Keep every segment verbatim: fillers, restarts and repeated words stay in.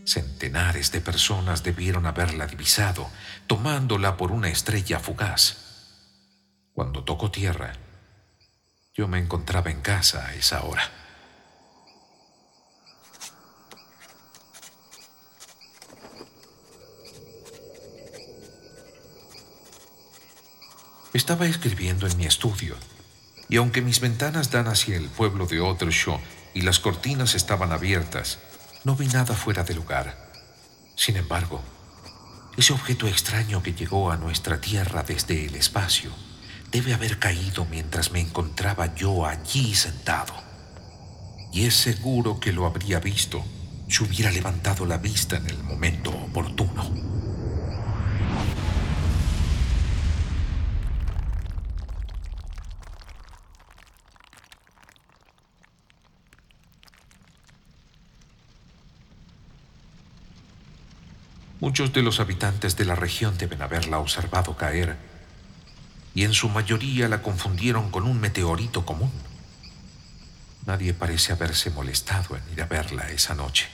Centenares de personas debieron haberla divisado, tomándola por una estrella fugaz. Cuando tocó tierra, yo me encontraba en casa a esa hora. Estaba escribiendo en mi estudio, y aunque mis ventanas dan hacia el pueblo de Ottershaw y las cortinas estaban abiertas, no vi nada fuera de lugar. Sin embargo, ese objeto extraño que llegó a nuestra tierra desde el espacio debe haber caído mientras me encontraba yo allí sentado. Y es seguro que lo habría visto si hubiera levantado la vista en el momento oportuno. Muchos de los habitantes de la región deben haberla observado caer, y en su mayoría la confundieron con un meteorito común. Nadie parece haberse molestado en ir a verla esa noche.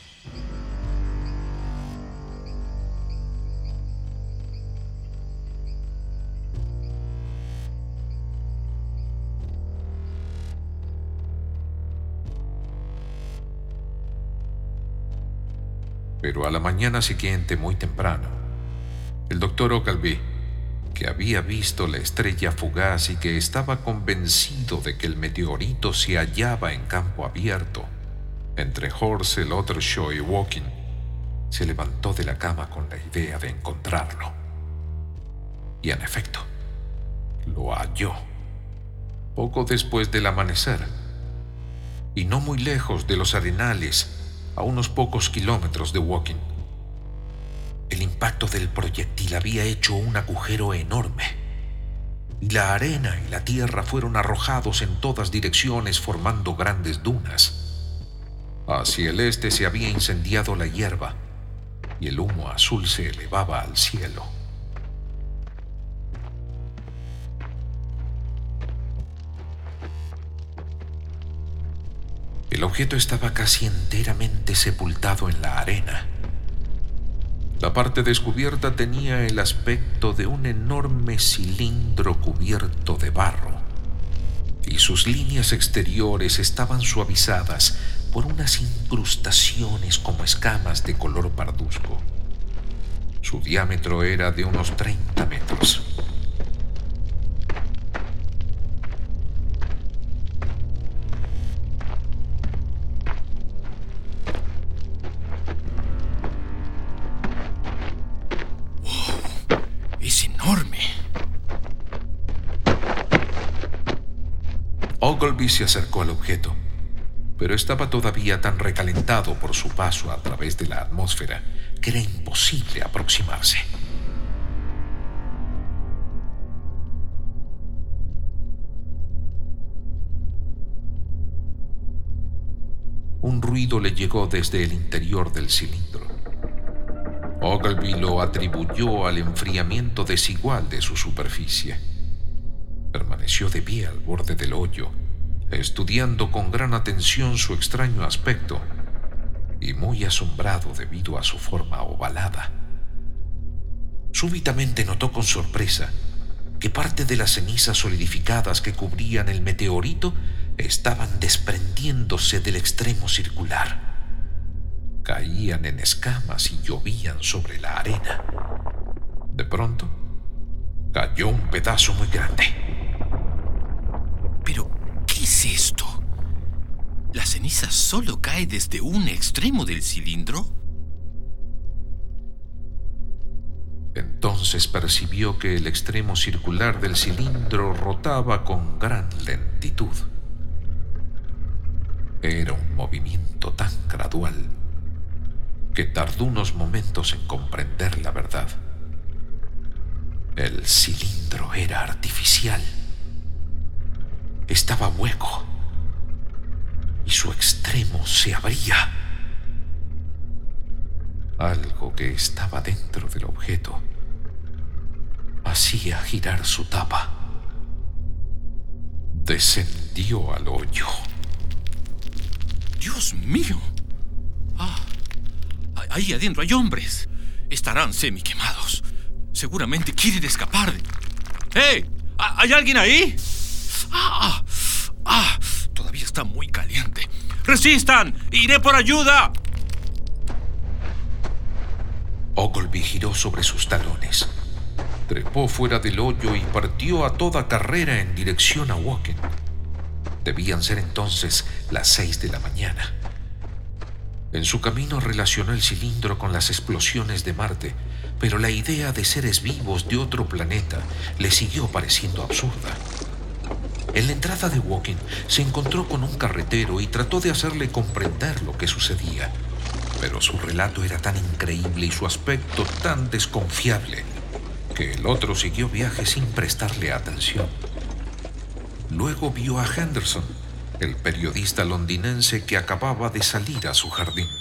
Pero a la mañana siguiente, muy temprano, el doctor Ogleby, que había visto la estrella fugaz y que estaba convencido de que el meteorito se hallaba en campo abierto, entre Horsell, Ottershaw y Woking, se levantó de la cama con la idea de encontrarlo. Y en efecto, lo halló, poco después del amanecer, y no muy lejos de los arenales, a unos pocos kilómetros de Woking. El impacto del proyectil había hecho un agujero enorme, y la arena y la tierra fueron arrojados en todas direcciones formando grandes dunas. Hacia el este se había incendiado la hierba, y el humo azul se elevaba al cielo. El objeto estaba casi enteramente sepultado en la arena. La parte descubierta tenía el aspecto de un enorme cilindro cubierto de barro, y sus líneas exteriores estaban suavizadas por unas incrustaciones como escamas de color parduzco. Su diámetro era de unos treinta metros. Es enorme. Ogleby se acercó al objeto, pero estaba todavía tan recalentado por su paso a través de la atmósfera que era imposible aproximarse. Un ruido le llegó desde el interior del cilindro. Ogleby lo atribuyó al enfriamiento desigual de su superficie. Permaneció de pie al borde del hoyo, estudiando con gran atención su extraño aspecto y muy asombrado debido a su forma ovalada. Súbitamente notó con sorpresa que parte de las cenizas solidificadas que cubrían el meteorito estaban desprendiéndose del extremo circular. Caían en escamas y llovían sobre la arena. De pronto, cayó un pedazo muy grande. ¿Pero qué es esto? ¿La ceniza solo cae desde un extremo del cilindro? Entonces percibió que el extremo circular del cilindro rotaba con gran lentitud. Era un movimiento tan gradual que tardó unos momentos en comprender la verdad. El cilindro era artificial. Estaba hueco y su extremo se abría. Algo que estaba dentro del objeto hacía girar su tapa. Descendió al hoyo. ¡Dios mío! Ah, Ahí adentro hay hombres. Estarán semi-quemados. Seguramente quieren escapar. ¡Hey! ¿Hay alguien ahí? ¡Ah! ¡Ah! Todavía está muy caliente. ¡Resistan! ¡Iré por ayuda! Ogleby giró sobre sus talones, trepó fuera del hoyo y partió a toda carrera en dirección a Woking. Debían ser entonces las seis de la mañana. En su camino relacionó el cilindro con las explosiones de Marte, pero la idea de seres vivos de otro planeta le siguió pareciendo absurda. En la entrada de Woking se encontró con un carretero y trató de hacerle comprender lo que sucedía, pero su relato era tan increíble y su aspecto tan desconfiable que el otro siguió viaje sin prestarle atención. Luego vio a Henderson, el periodista londinense que acababa de salir a su jardín.